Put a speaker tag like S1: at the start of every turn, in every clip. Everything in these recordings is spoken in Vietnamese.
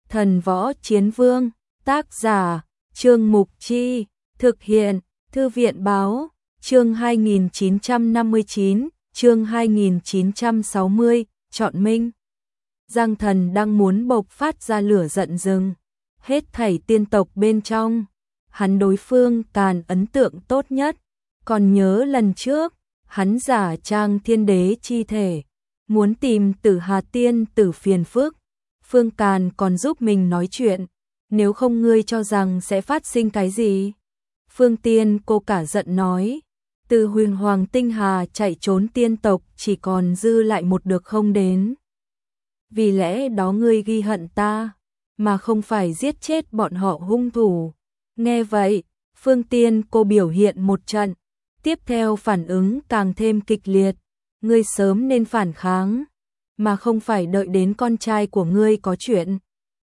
S1: Thần Võ Chiến Vương, tác giả, Trương Mục Chi, thực hiện, Thư viện Báo, chương 2959, chương 2960, chọn minh. Giang Thần đang muốn bộc phát ra lửa giận rừng, hết thảy tiên tộc bên trong, hắn đối phương Càn ấn tượng tốt nhất, còn nhớ lần trước, hắn giả trang thiên đế chi thể, muốn tìm Tử Hà tiên tử phiền phức, Phương Càn còn giúp mình nói chuyện, nếu không ngươi cho rằng sẽ phát sinh cái gì? Phương Tiên cô cả giận nói, từ Huyền Hoàng Tinh Hà chạy trốn tiên tộc chỉ còn dư lại một được không đến. Vì lẽ đó ngươi ghi hận ta, mà không phải giết chết bọn họ hung thủ. Nghe vậy, Phương Tiên cô biểu hiện một trận, tiếp theo phản ứng càng thêm kịch liệt, ngươi sớm nên phản kháng, mà không phải đợi đến con trai của ngươi có chuyện.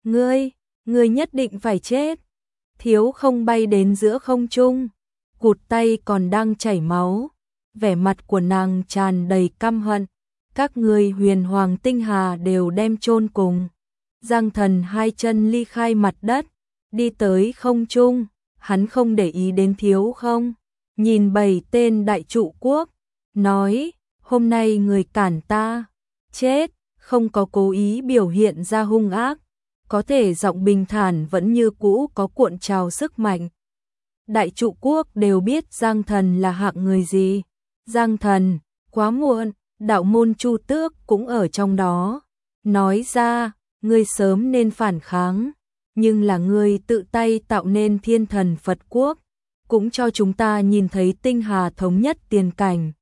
S1: Ngươi nhất định phải chết. Thiếu không bay đến giữa không trung, cụt tay còn đang chảy máu, vẻ mặt của nàng tràn đầy căm hận. Các ngươi Huyền Hoàng Tinh Hà đều đem chôn cùng. Giang Thần hai chân ly khai mặt đất, đi tới không trung, hắn không để ý đến Thiếu không, nhìn 7 tên đại trụ quốc, nói, hôm nay người cản ta, chết, không có cố ý biểu hiện ra hung ác, có thể giọng bình thản vẫn như cũ có cuộn trào sức mạnh. Đại trụ quốc đều biết Giang Thần là hạng người gì. Giang Thần, quá muộn, đạo môn Chu Tước cũng ở trong đó. Nói ra, ngươi sớm nên phản kháng, nhưng là ngươi tự tay tạo nên Thiên Thần Phật Quốc, cũng cho chúng ta nhìn thấy Tinh Hà thống nhất tiền cảnh.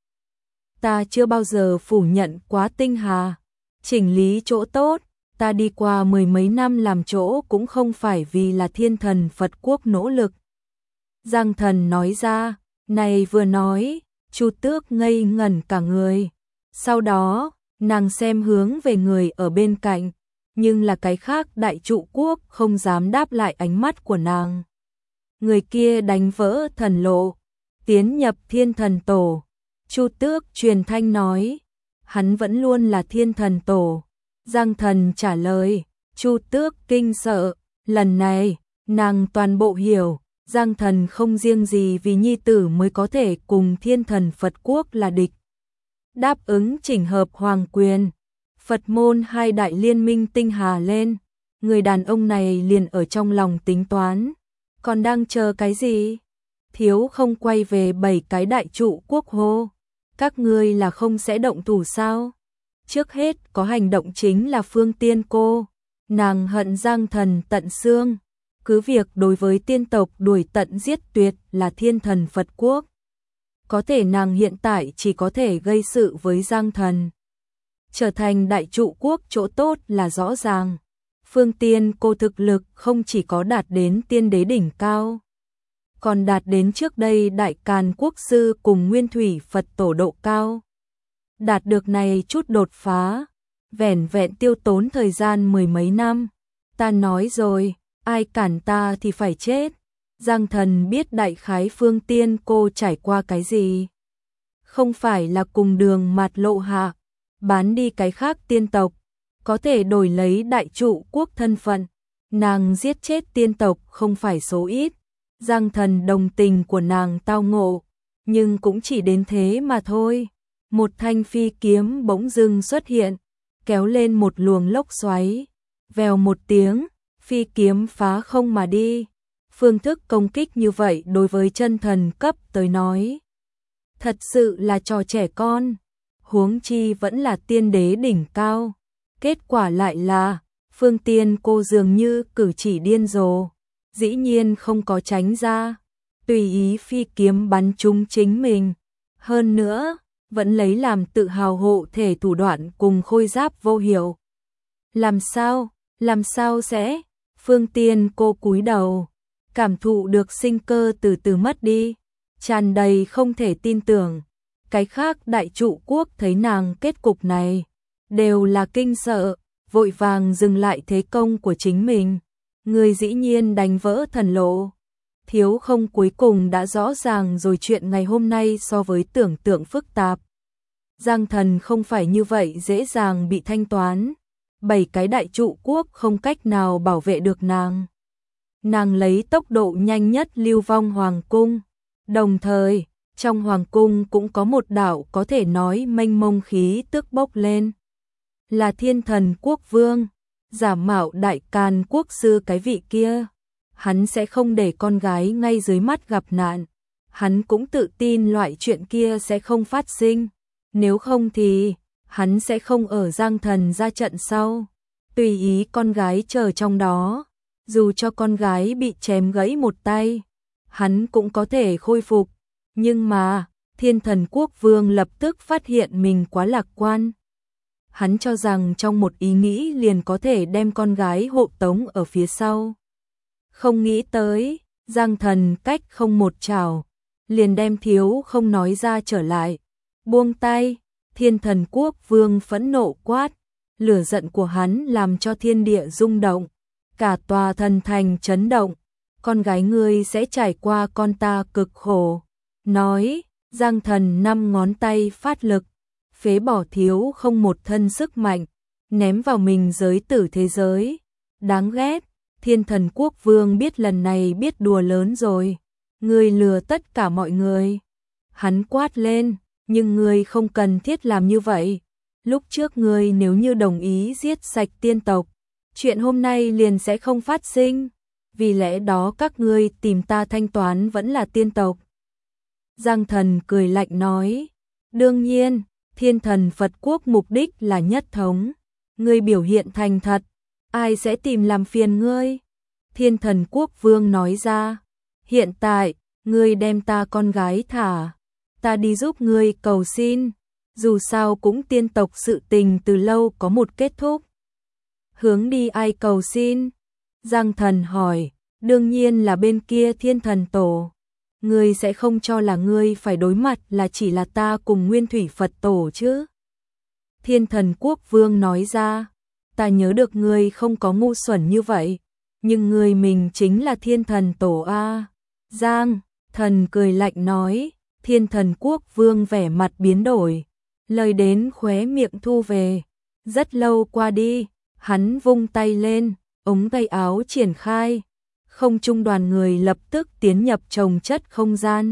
S1: Ta chưa bao giờ phủ nhận quá Tinh Hà, chỉnh lý chỗ tốt. Ta đi qua 10 mấy năm làm chỗ cũng không phải vì là Thiên Thần Phật Quốc nỗ lực. Giang Thần nói ra, này vừa nói, Chu Tước ngây ngẩn cả người. Sau đó, nàng xem hướng về người ở bên cạnh, nhưng là cái khác đại trụ quốc không dám đáp lại ánh mắt của nàng. Người kia đánh vỡ thần lộ, tiến nhập Thiên Thần Tổ. Chu Tước truyền thanh nói, hắn vẫn luôn là Thiên Thần Tổ. Giang Thần trả lời, Chu Tước kinh sợ, lần này, nàng toàn bộ hiểu, Giang Thần không riêng gì vì nhi tử mới có thể cùng Thiên Thần Phật Quốc là địch. Đáp ứng chỉnh hợp hoàng quyền, Phật môn hai đại liên minh Tinh Hà lên, người đàn ông này liền ở trong lòng tính toán, còn đang chờ cái gì? Thiếu không quay về 7 cái đại trụ quốc hô, các ngươi là không sẽ động thủ sao? Trước hết có hành động chính là Phương Tiên cô, nàng hận Giang Thần tận xương, cứ việc đối với tiên tộc đuổi tận giết tuyệt là Thiên Thần Phật Quốc. Có thể nàng hiện tại chỉ có thể gây sự với Giang Thần. Trở thành đại trụ quốc chỗ tốt là rõ ràng. Phương Tiên cô thực lực không chỉ có đạt đến tiên đế đỉnh cao, còn đạt đến trước đây đại Càn quốc sư cùng Nguyên Thủy Phật tổ độ cao. Đạt được này chút đột phá, vẻn vẹn tiêu tốn thời gian 10 mấy năm. Ta nói rồi, ai cản ta thì phải chết. Giang Thần biết đại khái Phương Tiên cô trải qua cái gì. Không phải là cùng đường mạt lộ hạ, bán đi cái khác tiên tộc, có thể đổi lấy đại trụ quốc thân phận. Nàng giết chết tiên tộc không phải số ít. Giang Thần đồng tình của nàng tao ngộ, nhưng cũng chỉ đến thế mà thôi. Một thanh phi kiếm bỗng dưng xuất hiện, kéo lên một luồng lốc xoáy, vèo một tiếng, phi kiếm phá không mà đi. Phương thức công kích như vậy đối với chân thần cấp tới nói, thật sự là trò trẻ con, huống chi vẫn là tiên đế đỉnh cao. Kết quả lại là, Phương Tiên cô dường như cử chỉ điên rồ, dĩ nhiên không có tránh ra, tùy ý phi kiếm bắn trúng chính mình. Hơn nữa, vẫn lấy làm tự hào hộ thể thủ đoạn cùng khôi giáp vô hiệu. Làm sao sẽ? Phương Tiên cô cúi đầu, cảm thụ được sinh cơ từ từ mất đi, tràn đầy không thể tin tưởng. Cái khác đại trụ quốc thấy nàng kết cục này, đều là kinh sợ, vội vàng dừng lại thế công của chính mình. Người dĩ nhiên đánh vỡ thần lộ. Thiếu không cuối cùng đã rõ ràng rồi, chuyện ngày hôm nay so với tưởng tượng phức tạp. Giang Thần không phải như vậy dễ dàng bị thanh toán. 7 cái đại trụ quốc không cách nào bảo vệ được nàng. Nàng lấy tốc độ nhanh nhất lưu vong hoàng cung, đồng thời, trong hoàng cung cũng có một đạo có thể nói mênh mông khí tức bốc lên. Là Thiên Thần Quốc Vương, giả mạo Đại Càn Quốc sư cái vị kia. Hắn sẽ không để con gái ngay dưới mắt gặp nạn. Hắn cũng tự tin loại chuyện kia sẽ không phát sinh. Nếu không thì, hắn sẽ không ở Giang Thần ra trận sau. Tùy ý con gái chờ trong đó. Dù cho con gái bị chém gãy một tay, hắn cũng có thể khôi phục. Nhưng mà, Thiên Thần Quốc Vương lập tức phát hiện mình quá lạc quan. Hắn cho rằng trong một ý nghĩ liền có thể đem con gái hộ tống ở phía sau. Không nghĩ tới, Giang Thần cách không một chảo, liền đem thiếu không nói ra trở lại. Buông tay, Thiên Thần Quốc Vương phẫn nộ quát, lửa giận của hắn làm cho thiên địa rung động, cả tòa thần thành chấn động. Con gái ngươi sẽ trải qua con ta cực khổ. Nói, Giang Thần 5 ngón tay phát lực, phế bỏ thiếu không một thân sức mạnh, ném vào mình giới tử thế giới. Đáng ghét, Thiên Thần Quốc Vương biết lần này biết đùa lớn rồi. Ngươi lừa tất cả mọi người. Hắn quát lên, nhưng ngươi không cần thiết làm như vậy. Lúc trước ngươi nếu như đồng ý giết sạch tiên tộc, chuyện hôm nay liền sẽ không phát sinh. Vì lẽ đó các ngươi tìm ta thanh toán vẫn là tiên tộc. Giang Thần cười lạnh nói, đương nhiên, Thiên Thần Phật Quốc mục đích là nhất thống. Ngươi biểu hiện thành thật, ai sẽ tìm làm phiền ngươi? Thiên Thần Quốc Vương nói ra, hiện tại, ngươi đem ta con gái thả, ta đi giúp ngươi cầu xin, dù sao cũng tiên tộc sự tình từ lâu có một kết thúc. Hướng đi ai cầu xin? Giang Thần hỏi, đương nhiên là bên kia Thiên Thần Tổ. Ngươi sẽ không cho là ngươi phải đối mặt là chỉ là ta cùng Nguyên Thủy Phật Tổ chứ? Thiên Thần Quốc Vương nói ra, ta nhớ được ngươi không có ngu xuẩn như vậy, nhưng ngươi mình chính là Thiên Thần Tổ a. Giang Thần cười lạnh nói, Thiên Thần Quốc Vương vẻ mặt biến đổi, lời đến khóe miệng thu về. Rất lâu qua đi, hắn vung tay lên, ống tay áo triển khai, không trung đoàn người lập tức tiến nhập chồng chất không gian.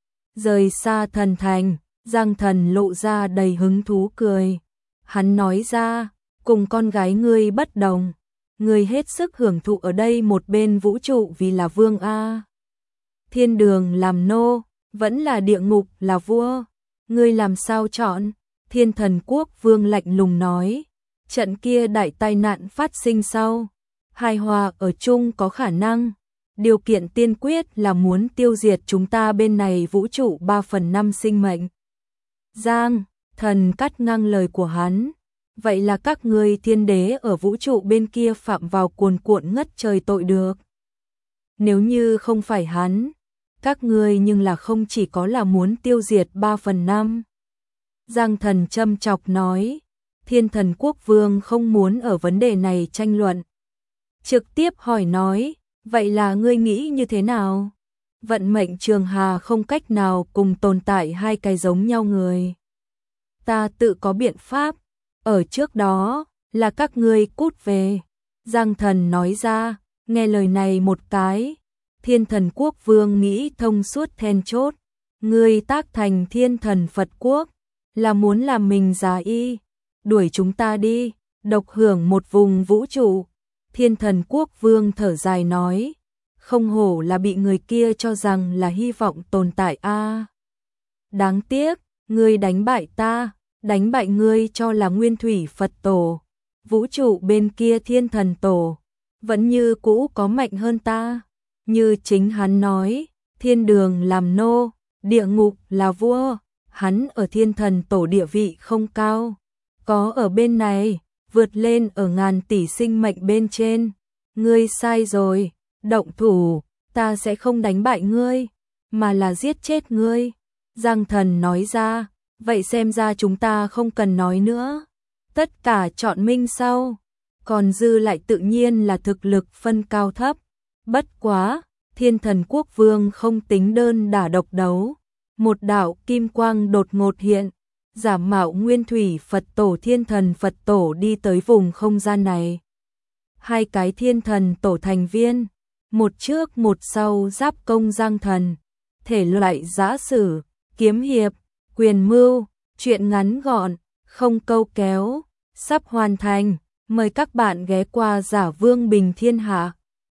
S1: Rời xa thần thành, Giang Thần lộ ra đầy hứng thú cười. Hắn nói ra, cùng con gái ngươi bất đồng, ngươi hết sức hưởng thụ ở đây một bên vũ trụ vì là vương a. Thiên đường làm nô, vẫn là địa ngục là vua, ngươi làm sao chọn? Thiên Thần Quốc Vương lạnh lùng nói, trận kia đại tai nạn phát sinh sau, hài hòa ở chung có khả năng, điều kiện tiên quyết là muốn tiêu diệt chúng ta bên này vũ trụ 3/5 sinh mệnh. Giang Thần cắt ngang lời của hắn, vậy là các ngươi thiên đế ở vũ trụ bên kia phạm vào cuồn cuộn ngất trời tội được. Nếu như không phải hắn, các ngươi nhưng là không chỉ có là muốn tiêu diệt 3/5. Giang Thần châm chọc nói, Thiên Thần Quốc Vương không muốn ở vấn đề này tranh luận. Trực tiếp hỏi nói, vậy là ngươi nghĩ như thế nào? Vận mệnh trường hà không cách nào cùng tồn tại hai cái giống nhau người. Ta tự có biện pháp, ở trước đó, là các ngươi cút về. Giang Thần nói ra, nghe lời này một cái, Thiên Thần Quốc Vương nghĩ thông suốt then chốt. Ngươi tác thành Thiên Thần Phật Quốc, là muốn làm mình già y, đuổi chúng ta đi, độc hưởng một vùng vũ trụ. Thiên Thần Quốc Vương thở dài nói, không hổ là bị người kia cho rằng là hy vọng tồn tại a. Đáng tiếc, ngươi đánh bại ta, đánh bại ngươi cho là Nguyên Thủy Phật Tổ, vũ trụ bên kia Thiên Thần Tổ, vẫn như cũ có mạnh hơn ta. Như chính hắn nói, thiên đường làm nô, địa ngục là vua, hắn ở Thiên Thần Tổ địa vị không cao, có ở bên này, vượt lên ở ngàn tỷ sinh mệnh bên trên. Ngươi sai rồi, động thủ, ta sẽ không đánh bại ngươi, mà là giết chết ngươi. Giang Thần nói ra, vậy xem ra chúng ta không cần nói nữa, tất cả chọn minh sau, còn dư lại tự nhiên là thực lực phân cao thấp. Bất quá, Thiên Thần Quốc Vương không tính đơn đả độc đấu, một đạo kim quang đột ngột hiện, giả mạo Nguyên Thủy Phật Tổ Thiên Thần Phật Tổ đi tới vùng không gian này. Hai cái Thiên Thần Tổ thành viên, một trước một sau giáp công Giang Thần, thể loại giã sử, kiếm hiệp, quyền mưu, truyện ngắn gọn, không câu kéo, sắp hoàn thành, mời các bạn ghé qua Giả Vương Bình Thiên Hạ.